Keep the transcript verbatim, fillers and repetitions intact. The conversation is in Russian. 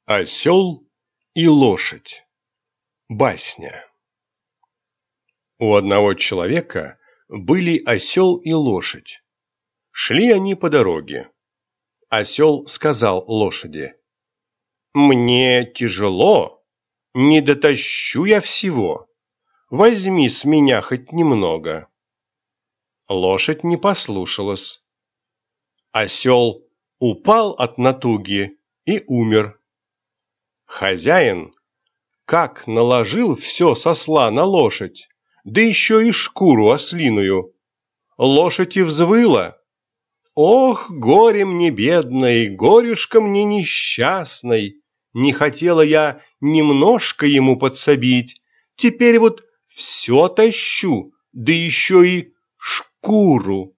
Осел и лошадь. Басня. У одного человека были осел и лошадь. Шли они по дороге. Осел сказал лошади: «Мне тяжело, не дотащу я всего. Возьми с меня хоть немного». Лошадь не послушалась. Осел упал от натуги и умер. Хозяин как наложил все с осла на лошадь, да еще и шкуру ослиную. Лошадь и взвыла: «Ох, горе мне бедной, горюшка мне несчастной! Не хотела я немножко ему подсобить, теперь вот все тащу, да еще и шкуру